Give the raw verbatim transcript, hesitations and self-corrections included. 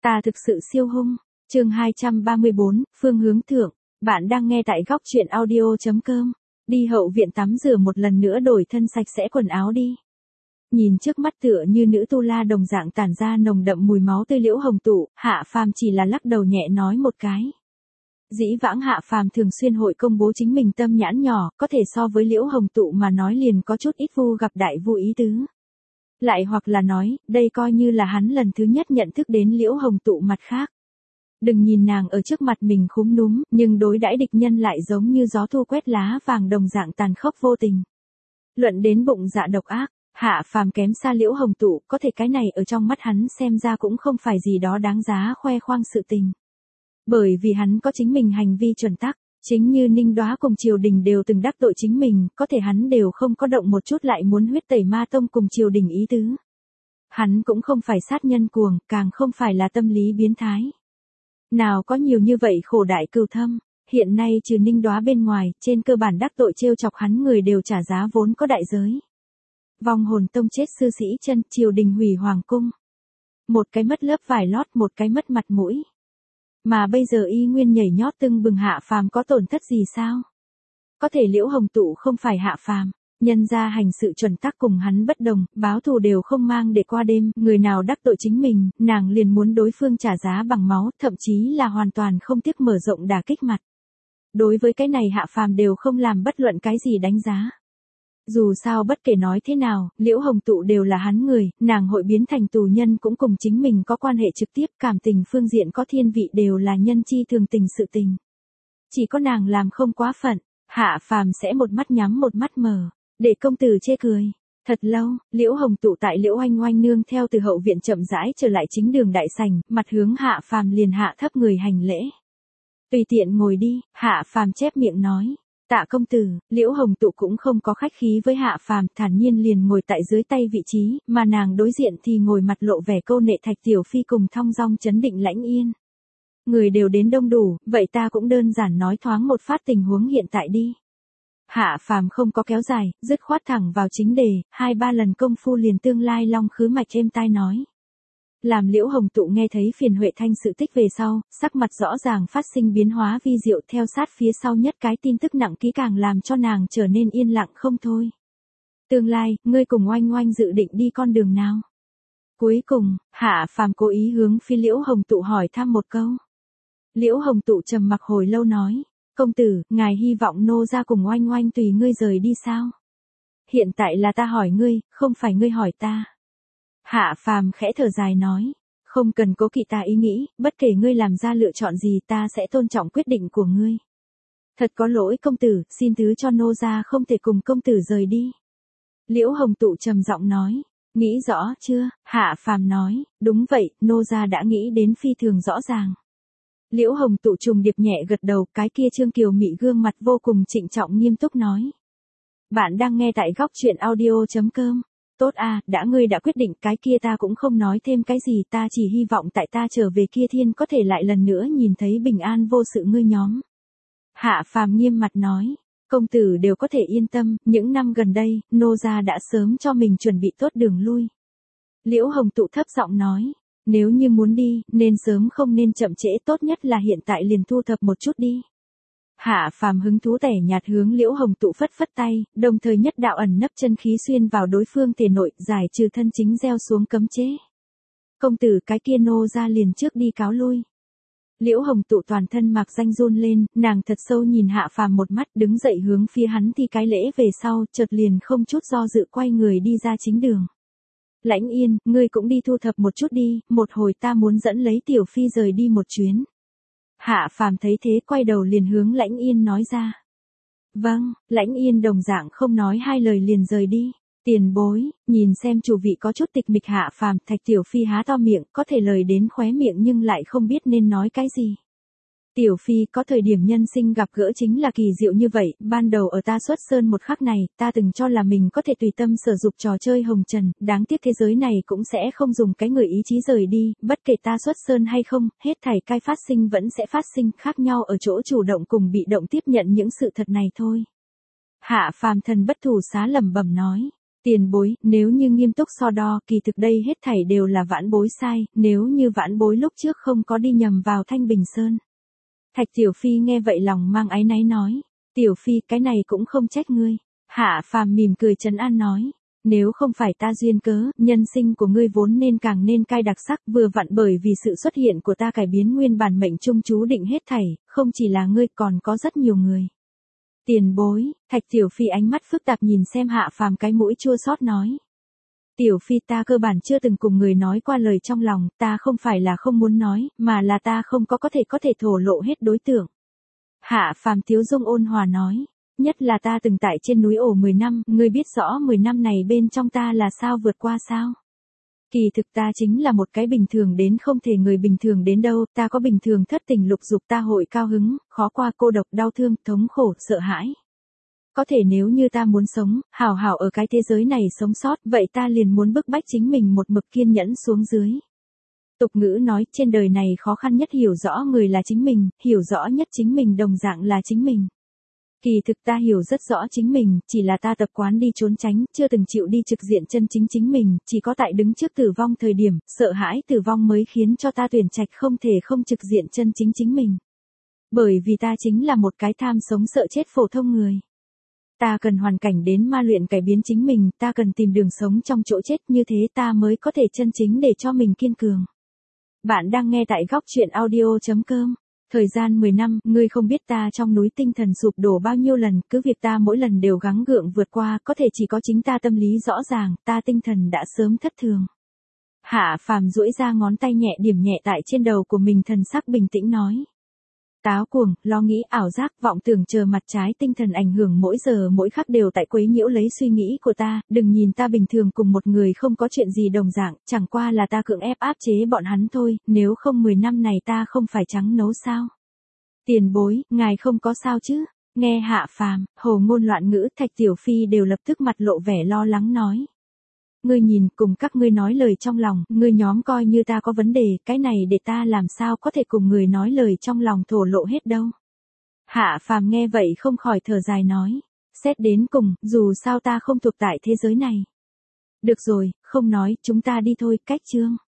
Ta thực sự siêu hung. Chương hai trăm ba mươi bốn, phương hướng thượng. Bạn đang nghe tại góc truyện audio chấm com. Đi hậu viện tắm rửa một lần nữa đổi thân sạch sẽ quần áo đi. Nhìn trước mắt tựa như nữ tu la đồng dạng tản ra nồng đậm mùi máu tươi Liễu Hồng Tụ, Hạ Phàm chỉ là lắc đầu nhẹ nói một cái. Dĩ vãng Hạ Phàm thường xuyên hội công bố chính mình tâm nhãn nhỏ, có thể so với Liễu Hồng Tụ mà nói liền có chút ít vu gặp đại vu ý tứ. Lại hoặc là nói, đây coi như là hắn lần thứ nhất nhận thức đến Liễu Hồng Tụ mặt khác. Đừng nhìn nàng ở trước mặt mình khúm núm, nhưng đối đãi địch nhân lại giống như gió thu quét lá vàng đồng dạng tàn khốc vô tình. Luận đến bụng dạ độc ác, Hạ Phàm kém xa Liễu Hồng Tụ, có thể cái này ở trong mắt hắn xem ra cũng không phải gì đó đáng giá khoe khoang sự tình. Bởi vì hắn có chính mình hành vi chuẩn tắc, chính như Ninh Đóa cùng triều đình đều từng đắc tội chính mình, có thể hắn đều không có động một chút lại muốn huyết tẩy ma tông cùng triều đình ý tứ. Hắn cũng không phải sát nhân cuồng, càng không phải là tâm lý biến thái. Nào có nhiều như vậy khổ đại cừu thâm, hiện nay trừ Ninh Đóa bên ngoài, trên cơ bản đắc tội trêu chọc hắn người đều trả giá vốn có đại giới. Vong hồn tông chết sư sĩ chân, triều đình hủy hoàng cung. Một cái mất lớp vải lót, một cái mất mặt mũi. Mà bây giờ y nguyên nhảy nhót tưng bừng Hạ Phàm có tổn thất gì sao? Có thể Liễu Hồng Tụ không phải Hạ Phàm, nhân ra hành sự chuẩn tắc cùng hắn bất đồng, báo thù đều không mang để qua đêm, người nào đắc tội chính mình, nàng liền muốn đối phương trả giá bằng máu, thậm chí là hoàn toàn không tiếc mở rộng đả kích mặt. Đối với cái này Hạ Phàm đều không làm bất luận cái gì đánh giá. Dù sao bất kể nói thế nào, Liễu Hồng Tụ đều là hắn người, nàng hội biến thành tù nhân cũng cùng chính mình có quan hệ trực tiếp, cảm tình phương diện có thiên vị đều là nhân chi thường tình sự tình. Chỉ có nàng làm không quá phận, Hạ Phàm sẽ một mắt nhắm một mắt mở, để công tử chê cười. Thật lâu, Liễu Hồng Tụ tại Liễu Oanh Oanh nương theo từ hậu viện chậm rãi trở lại chính đường đại sảnh, mặt hướng Hạ Phàm liền hạ thấp người hành lễ. Tùy tiện ngồi đi, Hạ Phàm chép miệng nói. Tạ công tử, Liễu Hồng Tụ cũng không có khách khí với Hạ Phàm, thản nhiên liền ngồi tại dưới tay vị trí, mà nàng đối diện thì ngồi mặt lộ vẻ câu nệ Thạch Tiểu Phi cùng thong dong chấn định Lãnh Yên. Người đều đến đông đủ, vậy ta cũng đơn giản nói thoáng một phát tình huống hiện tại đi. Hạ Phàm không có kéo dài, dứt khoát thẳng vào chính đề, hai ba lần công phu liền tương lai long khứ mạch êm tai nói. Làm Liễu Hồng Tụ nghe thấy Phiền Huệ Thanh sự tích về sau, sắc mặt rõ ràng phát sinh biến hóa vi diệu, theo sát phía sau nhất cái tin tức nặng ký càng làm cho nàng trở nên yên lặng không thôi. Tương lai, ngươi cùng Oanh Oanh dự định đi con đường nào? Cuối cùng, Hạ Phàm cố ý hướng phi Liễu Hồng Tụ hỏi thăm một câu. Liễu Hồng Tụ trầm mặc hồi lâu nói, công tử, ngài hy vọng nô gia cùng Oanh Oanh tùy ngươi rời đi sao? Hiện tại là ta hỏi ngươi, không phải ngươi hỏi ta. Hạ Phàm khẽ thở dài nói, không cần cố kỵ ta ý nghĩ, bất kể ngươi làm ra lựa chọn gì ta sẽ tôn trọng quyết định của ngươi. Thật có lỗi công tử, xin thứ cho nô gia không thể cùng công tử rời đi. Liễu Hồng Tụ trầm giọng nói, nghĩ rõ chưa? Hạ Phàm nói, đúng vậy, nô gia đã nghĩ đến phi thường rõ ràng. Liễu Hồng Tụ trùng điệp nhẹ gật đầu, cái kia trương kiều mị gương mặt vô cùng trịnh trọng nghiêm túc nói. Bạn đang nghe tại góc truyện audio chấm com. Tốt à, đã ngươi đã quyết định cái kia ta cũng không nói thêm cái gì, ta chỉ hy vọng tại ta trở về kia thiên có thể lại lần nữa nhìn thấy bình an vô sự ngươi nhóm. Hạ Phàm nghiêm mặt nói, công tử đều có thể yên tâm, những năm gần đây, nô gia đã sớm cho mình chuẩn bị tốt đường lui. Liễu Hồng Tụ thấp giọng nói, nếu như muốn đi, nên sớm không nên chậm trễ, tốt nhất là hiện tại liền thu thập một chút đi. Hạ Phàm hứng thú tẻ nhạt hướng Liễu Hồng Tụ phất phất tay, đồng thời nhất đạo ẩn nấp chân khí xuyên vào đối phương thể nội, giải trừ thân chính gieo xuống cấm chế. Công tử cái kia nô ra liền trước đi cáo lui. Liễu Hồng Tụ toàn thân mạc danh run lên, nàng thật sâu nhìn Hạ Phàm một mắt, đứng dậy hướng phía hắn thi cái lễ về sau, chợt liền không chút do dự quay người đi ra chính đường. Lãnh Yên, ngươi cũng đi thu thập một chút đi, một hồi ta muốn dẫn lấy Tiểu Phi rời đi một chuyến. Hạ Phàm thấy thế quay đầu liền hướng Lãnh Yên nói ra. Vâng, Lãnh Yên đồng dạng không nói hai lời liền rời đi. Tiền bối, nhìn xem chủ vị có chút tịch mịch Hạ Phàm, Thạch Tiểu Phi há to miệng, có thể lời đến khóe miệng nhưng lại không biết nên nói cái gì. Tiểu Phi có thời điểm nhân sinh gặp gỡ chính là kỳ diệu như vậy, ban đầu ở ta xuất sơn một khắc này, ta từng cho là mình có thể tùy tâm sở dục trò chơi hồng trần, đáng tiếc thế giới này cũng sẽ không dùng cái người ý chí rời đi, bất kể ta xuất sơn hay không, hết thảy cái phát sinh vẫn sẽ phát sinh, khác nhau ở chỗ chủ động cùng bị động tiếp nhận những sự thật này thôi. Hạ Phàm thần bất thủ xá lẩm bẩm nói, Tiền bối, nếu như nghiêm túc so đo, kỳ thực đây hết thảy đều là vãn bối sai, nếu như vãn bối lúc trước không có đi nhầm vào Thanh Bình Sơn. Thạch Tiểu Phi nghe vậy lòng mang áy náy nói, Tiểu Phi cái này cũng không trách ngươi. Hạ Phàm mỉm cười trấn an nói, nếu không phải ta duyên cớ, nhân sinh của ngươi vốn nên càng nên cay đặc sắc, vừa vặn bởi vì sự xuất hiện của ta cải biến nguyên bản mệnh trung chú định hết thảy, không chỉ là ngươi còn có rất nhiều người. Tiền bối, Thạch Tiểu Phi ánh mắt phức tạp nhìn xem Hạ Phàm cái mũi chua xót nói. Tiểu Phi ta cơ bản chưa từng cùng người nói qua lời trong lòng, ta không phải là không muốn nói, mà là ta không có có thể có thể thổ lộ hết đối tượng. Hạ Phàm Tiếu Dung ôn hòa nói, nhất là ta từng tại trên núi ổ mười năm, ngươi biết rõ mười năm này bên trong ta là sao vượt qua sao? Kỳ thực ta chính là một cái bình thường đến không thể người bình thường đến đâu, ta có bình thường thất tình lục dục, ta hội cao hứng, khó qua cô độc, đau thương, thống khổ, sợ hãi. Có thể nếu như ta muốn sống, hào hào ở cái thế giới này sống sót, vậy ta liền muốn bức bách chính mình một mực kiên nhẫn xuống dưới. Tục ngữ nói, trên đời này khó khăn nhất hiểu rõ người là chính mình, hiểu rõ nhất chính mình đồng dạng là chính mình. Kỳ thực ta hiểu rất rõ chính mình, chỉ là ta tập quán đi trốn tránh, chưa từng chịu đi trực diện chân chính chính mình, chỉ có tại đứng trước tử vong thời điểm, sợ hãi tử vong mới khiến cho ta tuyển trạch không thể không trực diện chân chính chính mình. Bởi vì ta chính là một cái tham sống sợ chết phổ thông người. Ta cần hoàn cảnh đến ma luyện cải biến chính mình, ta cần tìm đường sống trong chỗ chết, như thế ta mới có thể chân chính để cho mình kiên cường. Bạn đang nghe tại góc truyện audio chấm com. Thời gian mười năm, ngươi không biết ta trong núi tinh thần sụp đổ bao nhiêu lần, cứ việc ta mỗi lần đều gắng gượng vượt qua, có thể chỉ có chính ta tâm lý rõ ràng, ta tinh thần đã sớm thất thường. Hạ Phàm duỗi ra ngón tay nhẹ điểm nhẹ tại trên đầu của mình, thần sắc bình tĩnh nói. Táo cuồng, lo nghĩ, ảo giác, vọng tưởng chờ mặt trái tinh thần ảnh hưởng mỗi giờ mỗi khắc đều tại quấy nhiễu lấy suy nghĩ của ta, đừng nhìn ta bình thường cùng một người không có chuyện gì đồng dạng, chẳng qua là ta cưỡng ép áp chế bọn hắn thôi, nếu không mười năm này ta không phải trắng nấu sao. Tiền bối, ngài không có sao chứ? Nghe Hạ Phàm, hồ ngôn loạn ngữ, Thạch Tiểu Phi đều lập tức mặt lộ vẻ lo lắng nói. Ngươi nhìn, cùng các ngươi nói lời trong lòng, ngươi nhóm coi như ta có vấn đề, cái này để ta làm sao có thể cùng người nói lời trong lòng thổ lộ hết đâu. Hạ Phàm nghe vậy không khỏi thở dài nói, xét đến cùng, dù sao ta không thuộc tại thế giới này. Được rồi, không nói, chúng ta đi thôi, cách chương.